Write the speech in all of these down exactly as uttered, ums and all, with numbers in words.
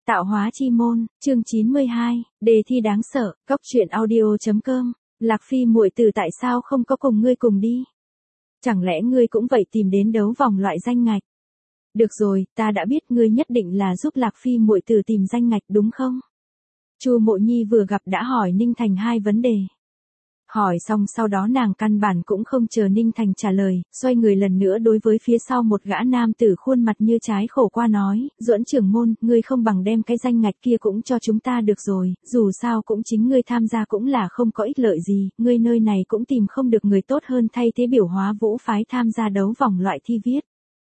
Tạo hóa chi môn, chương chín mươi hai, đề thi đáng sợ, góc truyện audio chấm com. Lạc Phi muội tử tại sao không có cùng ngươi cùng đi? Chẳng lẽ ngươi cũng vậy tìm đến đấu vòng loại danh ngạch? Được rồi, ta đã biết ngươi nhất định là giúp Lạc Phi muội tử tìm danh ngạch đúng không? Chu Mộ Nhi vừa gặp đã hỏi Ninh Thành hai vấn đề. Hỏi xong sau đó nàng căn bản cũng không chờ Ninh Thành trả lời, xoay người lần nữa đối với phía sau một gã nam tử khuôn mặt như trái khổ qua nói, Duẫn trưởng môn, ngươi không bằng đem cái danh ngạch kia cũng cho chúng ta được rồi, dù sao cũng chính ngươi tham gia cũng là không có ích lợi gì, ngươi nơi này cũng tìm không được người tốt hơn thay thế biểu hóa vũ phái tham gia đấu vòng loại thi viết.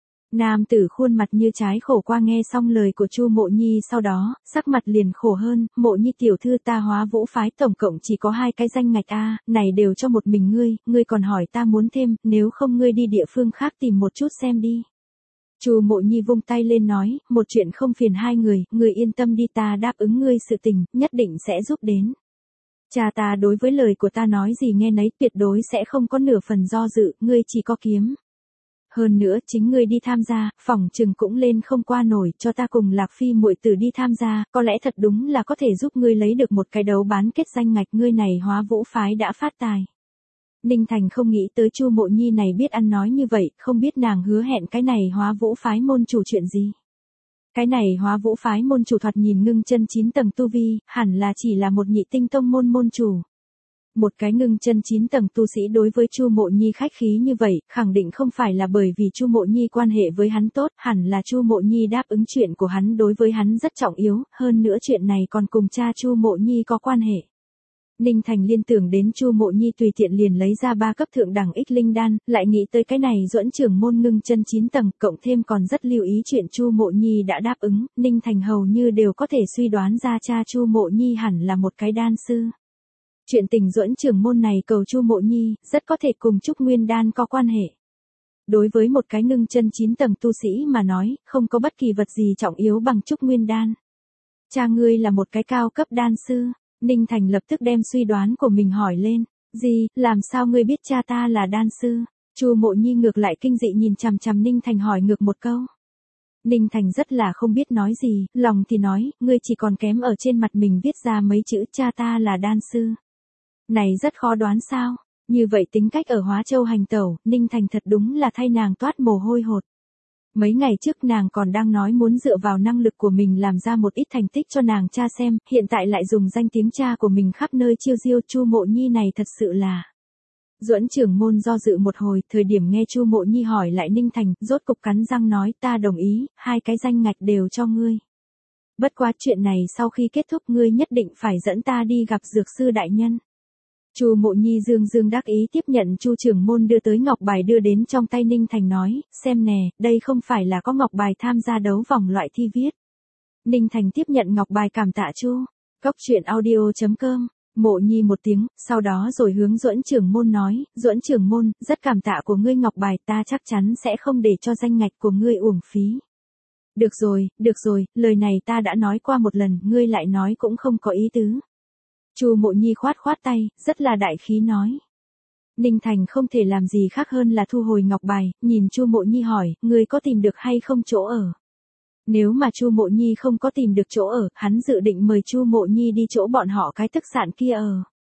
Nam tử khuôn mặt như trái khổ qua nghe xong lời của Chu Mộ Nhi sau đó, sắc mặt liền khổ hơn, Mộ Nhi tiểu thư ta hóa vũ phái tổng cộng chỉ có hai cái danh ngạch a, này đều cho một mình ngươi, ngươi còn hỏi ta muốn thêm, nếu không ngươi đi địa phương khác tìm một chút xem đi. Chu Mộ Nhi vung tay lên nói, một chuyện không phiền hai người, ngươi yên tâm đi ta đáp ứng ngươi sự tình, nhất định sẽ giúp đến. Cha ta đối với lời của ta nói gì nghe nấy tuyệt đối sẽ không có nửa phần do dự, ngươi chỉ có kiếm. Hơn nữa chính ngươi đi tham gia, phỏng chừng cũng lên không qua nổi, cho ta cùng Lạc Phi muội tử đi tham gia, có lẽ thật đúng là có thể giúp ngươi lấy được một cái đấu bán kết danh ngạch, ngươi này hóa vũ phái đã phát tài. Ninh Thành không nghĩ tới Chu Mộ Nhi này biết ăn nói như vậy, không biết nàng hứa hẹn cái này hóa vũ phái môn chủ chuyện gì. Cái này hóa vũ phái môn chủ thoạt nhìn ngưng chân chín tầng tu vi, hẳn là chỉ là một nhị tinh tông môn môn chủ. Một cái ngưng chân chín tầng tu sĩ đối với Chu Mộ Nhi khách khí như vậy, khẳng định không phải là bởi vì Chu Mộ Nhi quan hệ với hắn tốt, hẳn là Chu Mộ Nhi đáp ứng chuyện của hắn đối với hắn rất trọng yếu, hơn nữa chuyện này còn cùng cha Chu Mộ Nhi có quan hệ. Ninh Thành liên tưởng đến Chu Mộ Nhi tùy tiện liền lấy ra ba cấp thượng đẳng ích linh đan, lại nghĩ tới cái này Duẫn trưởng môn ngưng chân chín tầng, cộng thêm còn rất lưu ý chuyện Chu Mộ Nhi đã đáp ứng, Ninh Thành hầu như đều có thể suy đoán ra cha Chu Mộ Nhi hẳn là một cái đan sư. Chuyện tình Duẫn trưởng môn này cầu Chu Mộ Nhi, rất có thể cùng Trúc Nguyên Đan có quan hệ. Đối với một cái ngưng chân chín tầng tu sĩ mà nói, không có bất kỳ vật gì trọng yếu bằng Trúc Nguyên Đan. Cha ngươi là một cái cao cấp đan sư, Ninh Thành lập tức đem suy đoán của mình hỏi lên, gì, làm sao ngươi biết cha ta là đan sư? Chu Mộ Nhi ngược lại kinh dị nhìn chằm chằm Ninh Thành hỏi ngược một câu. Ninh Thành rất là không biết nói gì, lòng thì nói, ngươi chỉ còn kém ở trên mặt mình viết ra mấy chữ cha ta là đan sư. Này rất khó đoán sao, như vậy tính cách ở Hóa Châu hành tẩu, Ninh Thành thật đúng là thay nàng toát mồ hôi hột. Mấy ngày trước nàng còn đang nói muốn dựa vào năng lực của mình làm ra một ít thành tích cho nàng cha xem, hiện tại lại dùng danh tiếng cha của mình khắp nơi chiêu diêu. Chu Mộ Nhi này thật sự là. Duẫn trưởng môn do dự một hồi, thời điểm nghe Chu Mộ Nhi hỏi lại Ninh Thành, rốt cục cắn răng nói ta đồng ý, hai cái danh ngạch đều cho ngươi. Bất quá chuyện này sau khi kết thúc ngươi nhất định phải dẫn ta đi gặp dược sư đại nhân. Chu Mộ Nhi dương dương đắc ý tiếp nhận Chu trưởng môn đưa tới ngọc bài đưa đến trong tay Ninh Thành nói, xem nè, đây không phải là có ngọc bài tham gia đấu vòng loại thi viết. Ninh Thành tiếp nhận ngọc bài cảm tạ Chu. Góc truyện audio chấm com. Mộ Nhi một tiếng, sau đó rồi hướng Duẫn trưởng môn nói, Duẫn trưởng môn, rất cảm tạ của ngươi ngọc bài, ta chắc chắn sẽ không để cho danh ngạch của ngươi uổng phí. Được rồi, được rồi, lời này ta đã nói qua một lần, ngươi lại nói cũng không có ý tứ. Chu Mộ Nhi khoát khoát tay, rất là đại khí nói. Ninh Thành không thể làm gì khác hơn là thu hồi ngọc bài, nhìn Chu Mộ Nhi hỏi, ngươi có tìm được hay không chỗ ở? Nếu mà Chu Mộ Nhi không có tìm được chỗ ở, hắn dự định mời Chu Mộ Nhi đi chỗ bọn họ cái khách sạn kia ở.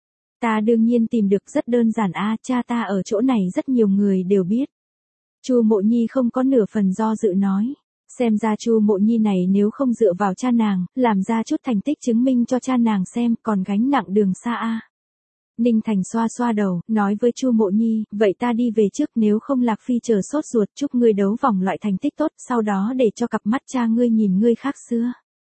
Ta đương nhiên tìm được, rất đơn giản a, cha ta ở chỗ này rất nhiều người đều biết. Chu Mộ Nhi không có nửa phần do dự nói. Xem ra Chu Mộ Nhi này nếu không dựa vào cha nàng, làm ra chút thành tích chứng minh cho cha nàng xem, còn gánh nặng đường xa a. Ninh Thành xoa xoa đầu, nói với Chu Mộ Nhi, vậy ta đi về trước, nếu không Lạc Phi chờ sốt ruột, chúc ngươi đấu vòng loại thành tích tốt, sau đó để cho cặp mắt cha ngươi nhìn ngươi khác xưa.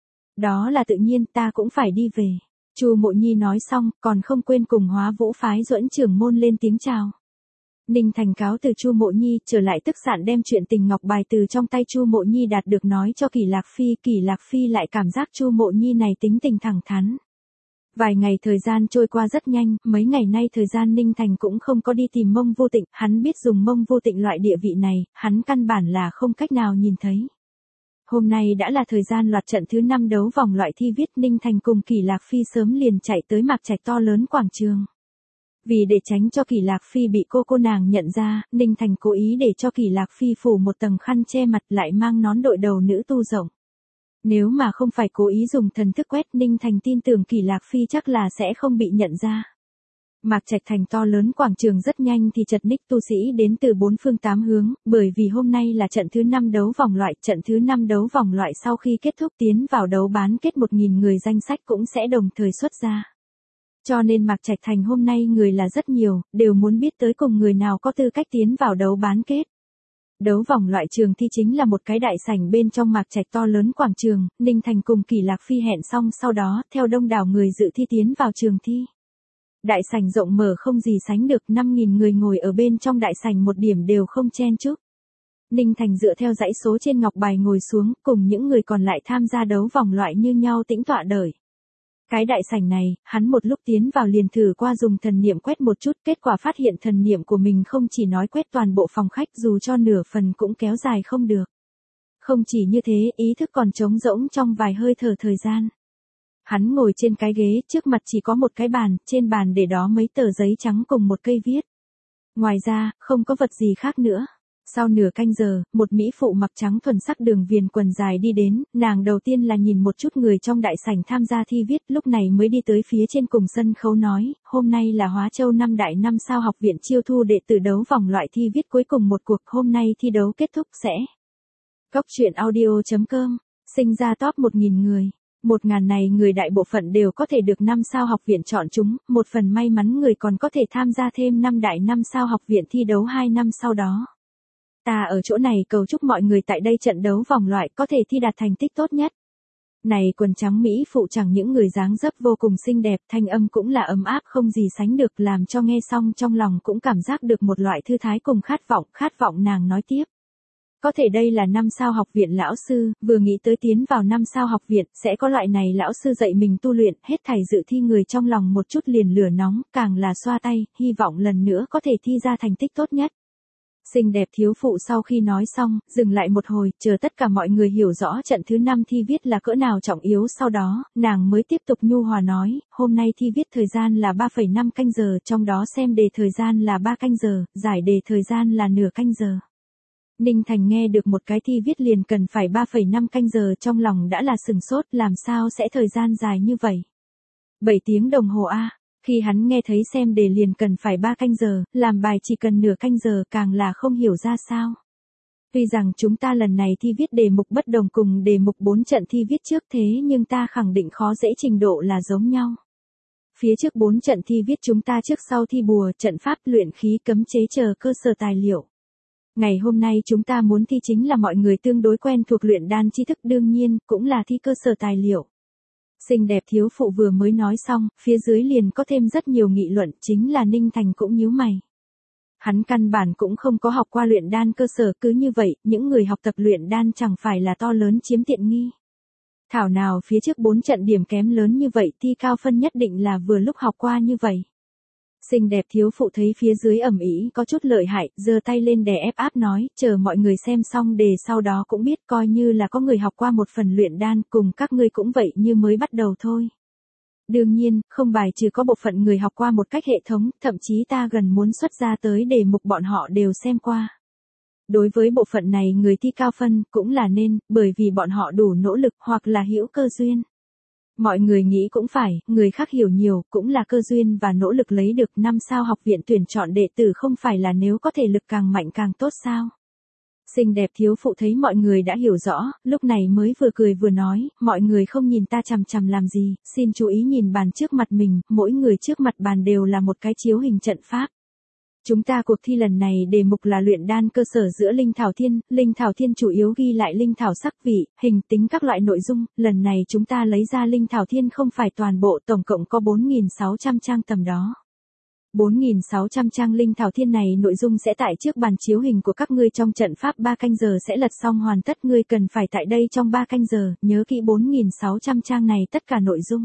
Đó là tự nhiên, ta cũng phải đi về. Chu Mộ Nhi nói xong, còn không quên cùng Hóa Vũ phái Duẫn trưởng môn lên tiếng chào. Ninh Thành cáo từ Chu Mộ Nhi, trở lại tức sạn đem chuyện tình ngọc bài từ trong tay Chu Mộ Nhi đạt được nói cho Kỷ Lạc Phi, Kỷ Lạc Phi lại cảm giác Chu Mộ Nhi này tính tình thẳng thắn. Vài ngày thời gian trôi qua rất nhanh, mấy ngày nay thời gian Ninh Thành cũng không có đi tìm Mông Vô Tịnh, hắn biết dùng Mông Vô Tịnh loại địa vị này, hắn căn bản là không cách nào nhìn thấy. Hôm nay đã là thời gian loạt trận thứ năm đấu vòng loại thi viết, Ninh Thành cùng Kỷ Lạc Phi sớm liền chạy tới mạc trạch to lớn quảng trường. Vì để tránh cho Kỷ Lạc Phi bị cô cô nàng nhận ra, Ninh Thành cố ý để cho Kỷ Lạc Phi phủ một tầng khăn che mặt lại mang nón đội đầu nữ tu rộng. Nếu mà không phải cố ý dùng thần thức quét, Ninh Thành tin tưởng Kỷ Lạc Phi chắc là sẽ không bị nhận ra. Mạc Trạch Thành to lớn quảng trường rất nhanh thì chật ních tu sĩ đến từ bốn phương tám hướng, bởi vì hôm nay là trận thứ năm đấu vòng loại, trận thứ năm đấu vòng loại sau khi kết thúc tiến vào đấu bán kết một nghìn người danh sách cũng sẽ đồng thời xuất ra. Cho nên Mạc Trạch Thành hôm nay người là rất nhiều, đều muốn biết tới cùng người nào có tư cách tiến vào đấu bán kết. Đấu vòng loại trường thi chính là một cái đại sảnh bên trong Mạc Trạch to lớn quảng trường, Ninh Thành cùng Kỷ Lạc Phi hẹn xong sau đó theo đông đảo người dự thi tiến vào trường thi. Đại sảnh rộng mở không gì sánh được, năm nghìn người ngồi ở bên trong đại sảnh một điểm đều không chen chúc. Ninh Thành dựa theo dãy số trên ngọc bài ngồi xuống, cùng những người còn lại tham gia đấu vòng loại như nhau tĩnh tọa đợi. Cái đại sảnh này, hắn một lúc tiến vào liền thử qua dùng thần niệm quét một chút, kết quả phát hiện thần niệm của mình không chỉ nói quét toàn bộ phòng khách dù cho nửa phần cũng kéo dài không được. Không chỉ như thế, ý thức còn trống rỗng trong vài hơi thở thời gian. Hắn ngồi trên cái ghế, trước mặt chỉ có một cái bàn, trên bàn để đó mấy tờ giấy trắng cùng một cây viết. Ngoài ra, không có vật gì khác nữa. Sau nửa canh giờ, một mỹ phụ mặc trắng thuần sắc đường viền quần dài đi đến, nàng đầu tiên là nhìn một chút người trong đại sảnh tham gia thi viết, lúc này mới đi tới phía trên cùng sân khấu nói, hôm nay là Hóa Châu năm đại năm sao học viện chiêu thu đệ tử đấu vòng loại thi viết cuối cùng một cuộc, hôm nay thi đấu kết thúc sẽ. Cóc truyện audio chấm com, sinh ra top một nghìn người. Một ngàn này người đại bộ phận đều có thể được năm sao học viện chọn chúng, một phần may mắn người còn có thể tham gia thêm năm đại năm sao học viện thi đấu hai năm sau đó. Ta ở chỗ này cầu chúc mọi người tại đây trận đấu vòng loại có thể thi đạt thành tích tốt nhất. Này quần trắng Mỹ phụ chẳng những người dáng dấp vô cùng xinh đẹp, thanh âm cũng là ấm áp không gì sánh được, làm cho nghe xong trong lòng cũng cảm giác được một loại thư thái cùng khát vọng, khát vọng nàng nói tiếp. Có thể đây là năm sao học viện lão sư, vừa nghĩ tới tiến vào năm sao học viện, sẽ có loại này lão sư dạy mình tu luyện, hết thảy dự thi người trong lòng một chút liền lửa nóng, càng là xoa tay, hy vọng lần nữa có thể thi ra thành tích tốt nhất. Xinh đẹp thiếu phụ sau khi nói xong, dừng lại một hồi, chờ tất cả mọi người hiểu rõ trận thứ năm thi viết là cỡ nào trọng yếu, sau đó, nàng mới tiếp tục nhu hòa nói, hôm nay thi viết thời gian là ba phẩy năm canh giờ, trong đó xem đề thời gian là ba canh giờ, giải đề thời gian là nửa canh giờ. Ninh Thành nghe được một cái thi viết liền cần phải ba phẩy năm canh giờ, trong lòng đã là sừng sốt, làm sao sẽ thời gian dài như vậy? bảy tiếng đồng hồ a. Khi hắn nghe thấy xem đề liền cần phải ba canh giờ, làm bài chỉ cần nửa canh giờ, càng là không hiểu ra sao. Tuy rằng chúng ta lần này thi viết đề mục bất đồng cùng đề mục bốn trận thi viết trước, thế nhưng ta khẳng định khó dễ trình độ là giống nhau. Phía trước bốn trận thi viết chúng ta trước sau thi bùa, trận pháp, luyện khí, cấm chế chờ cơ sở tài liệu. Ngày hôm nay chúng ta muốn thi chính là mọi người tương đối quen thuộc luyện đan tri thức, đương nhiên, cũng là thi cơ sở tài liệu. Xinh đẹp thiếu phụ vừa mới nói xong, phía dưới liền có thêm rất nhiều nghị luận, chính là Ninh Thành cũng nhíu mày. Hắn căn bản cũng không có học qua luyện đan cơ sở, cứ như vậy, những người học tập luyện đan chẳng phải là to lớn chiếm tiện nghi. Thảo nào phía trước bốn trận điểm kém lớn như vậy, thi cao phân nhất định là vừa lúc học qua như vậy. Xinh đẹp thiếu phụ thấy phía dưới ầm ĩ có chút lợi hại, giơ tay lên đè ép áp nói, chờ mọi người xem xong đề sau đó cũng biết, coi như là có người học qua một phần luyện đan, cùng các ngươi cũng vậy, như mới bắt đầu thôi. Đương nhiên, không bài trừ có bộ phận người học qua một cách hệ thống, thậm chí ta gần muốn xuất ra tới đề mục bọn họ đều xem qua. Đối với bộ phận này người thi cao phân, cũng là nên, bởi vì bọn họ đủ nỗ lực hoặc là hữu cơ duyên. Mọi người nghĩ cũng phải, người khác hiểu nhiều, cũng là cơ duyên và nỗ lực lấy được. Năm sao học viện tuyển chọn đệ tử không phải là nếu có thể lực càng mạnh càng tốt sao? Xinh đẹp thiếu phụ thấy mọi người đã hiểu rõ, lúc này mới vừa cười vừa nói, mọi người không nhìn ta chằm chằm làm gì, xin chú ý nhìn bàn trước mặt mình, mỗi người trước mặt bàn đều là một cái chiếu hình trận pháp. Chúng ta cuộc thi lần này đề mục là luyện đan cơ sở giữa linh thảo thiên, linh thảo thiên chủ yếu ghi lại linh thảo sắc vị, hình tính các loại nội dung, lần này chúng ta lấy ra linh thảo thiên không phải toàn bộ, tổng cộng có bốn nghìn sáu trăm trang tầm đó. bốn nghìn sáu trăm trang linh thảo thiên này nội dung sẽ tại trước bàn chiếu hình của các ngươi trong trận pháp ba canh giờ sẽ lật xong hoàn tất, ngươi cần phải tại đây trong ba canh giờ, nhớ kỹ bốn nghìn sáu trăm trang này tất cả nội dung.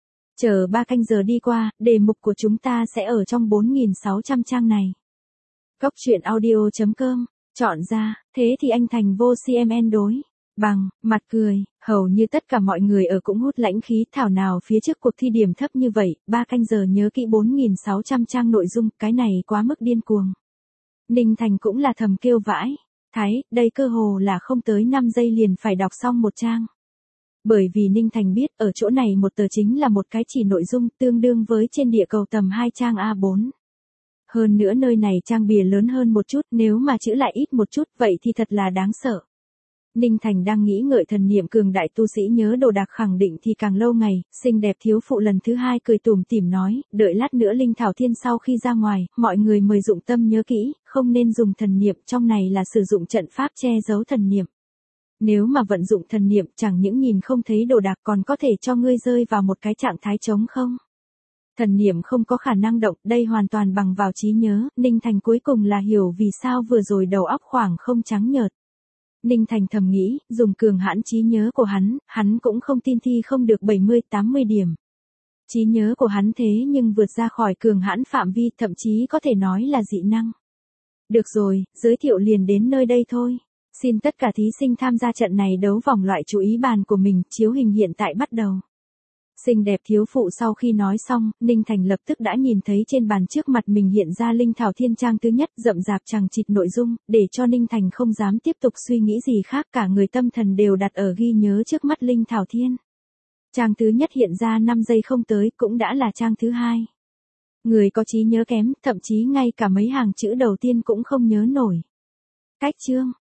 Chờ ba canh giờ đi qua, đề mục của chúng ta sẽ ở trong bốn nghìn sáu trăm trang này. Cóc truyện audio chấm com, chọn ra, thế thì anh Thành vô xê em en đối. Bằng, mặt cười, hầu như tất cả mọi người ở cũng hút lãnh khí, thảo nào phía trước cuộc thi điểm thấp như vậy, ba canh giờ nhớ kỹ bốn nghìn sáu trăm trang nội dung, cái này quá mức điên cuồng. Ninh Thành cũng là thầm kêu vãi, thái, đây cơ hồ là không tới năm giây liền phải đọc xong một trang. Bởi vì Ninh Thành biết ở chỗ này một tờ chính là một cái chỉ nội dung tương đương với trên địa cầu tầm hai trang A bốn. Hơn nữa nơi này trang bìa lớn hơn một chút, nếu mà chữ lại ít một chút vậy thì thật là đáng sợ. Ninh Thành đang nghĩ ngợi thần niệm cường đại tu sĩ nhớ đồ đạc khẳng định thì càng lâu ngày, xinh đẹp thiếu phụ lần thứ hai cười tủm tỉm nói, đợi lát nữa Linh Thảo Thiên sau khi ra ngoài, mọi người mời dụng tâm nhớ kỹ, không nên dùng thần niệm, trong này là sử dụng trận pháp che giấu thần niệm. Nếu mà vận dụng thần niệm chẳng những nhìn không thấy đồ đạc còn có thể cho ngươi rơi vào một cái trạng thái trống không. Thần niệm không có khả năng động, đây hoàn toàn bằng vào trí nhớ, Ninh Thành cuối cùng là hiểu vì sao vừa rồi đầu óc khoảng không trắng nhợt. Ninh Thành thầm nghĩ, dùng cường hãn trí nhớ của hắn, hắn cũng không tin thi không được bảy mươi tám mươi điểm. Trí nhớ của hắn thế nhưng vượt ra khỏi cường hãn phạm vi, thậm chí có thể nói là dị năng. Được rồi, giới thiệu liền đến nơi đây thôi. Xin tất cả thí sinh tham gia trận này đấu vòng loại chú ý bàn của mình, chiếu hình hiện tại bắt đầu. Xinh đẹp thiếu phụ sau khi nói xong, Ninh Thành lập tức đã nhìn thấy trên bàn trước mặt mình hiện ra Linh Thảo Thiên trang thứ nhất rậm rạp chằng chịt nội dung, để cho Ninh Thành không dám tiếp tục suy nghĩ gì khác, cả người tâm thần đều đặt ở ghi nhớ trước mắt Linh Thảo Thiên. Trang thứ nhất hiện ra năm giây không tới cũng đã là trang thứ hai. Người có trí nhớ kém, thậm chí ngay cả mấy hàng chữ đầu tiên cũng không nhớ nổi. Cách chương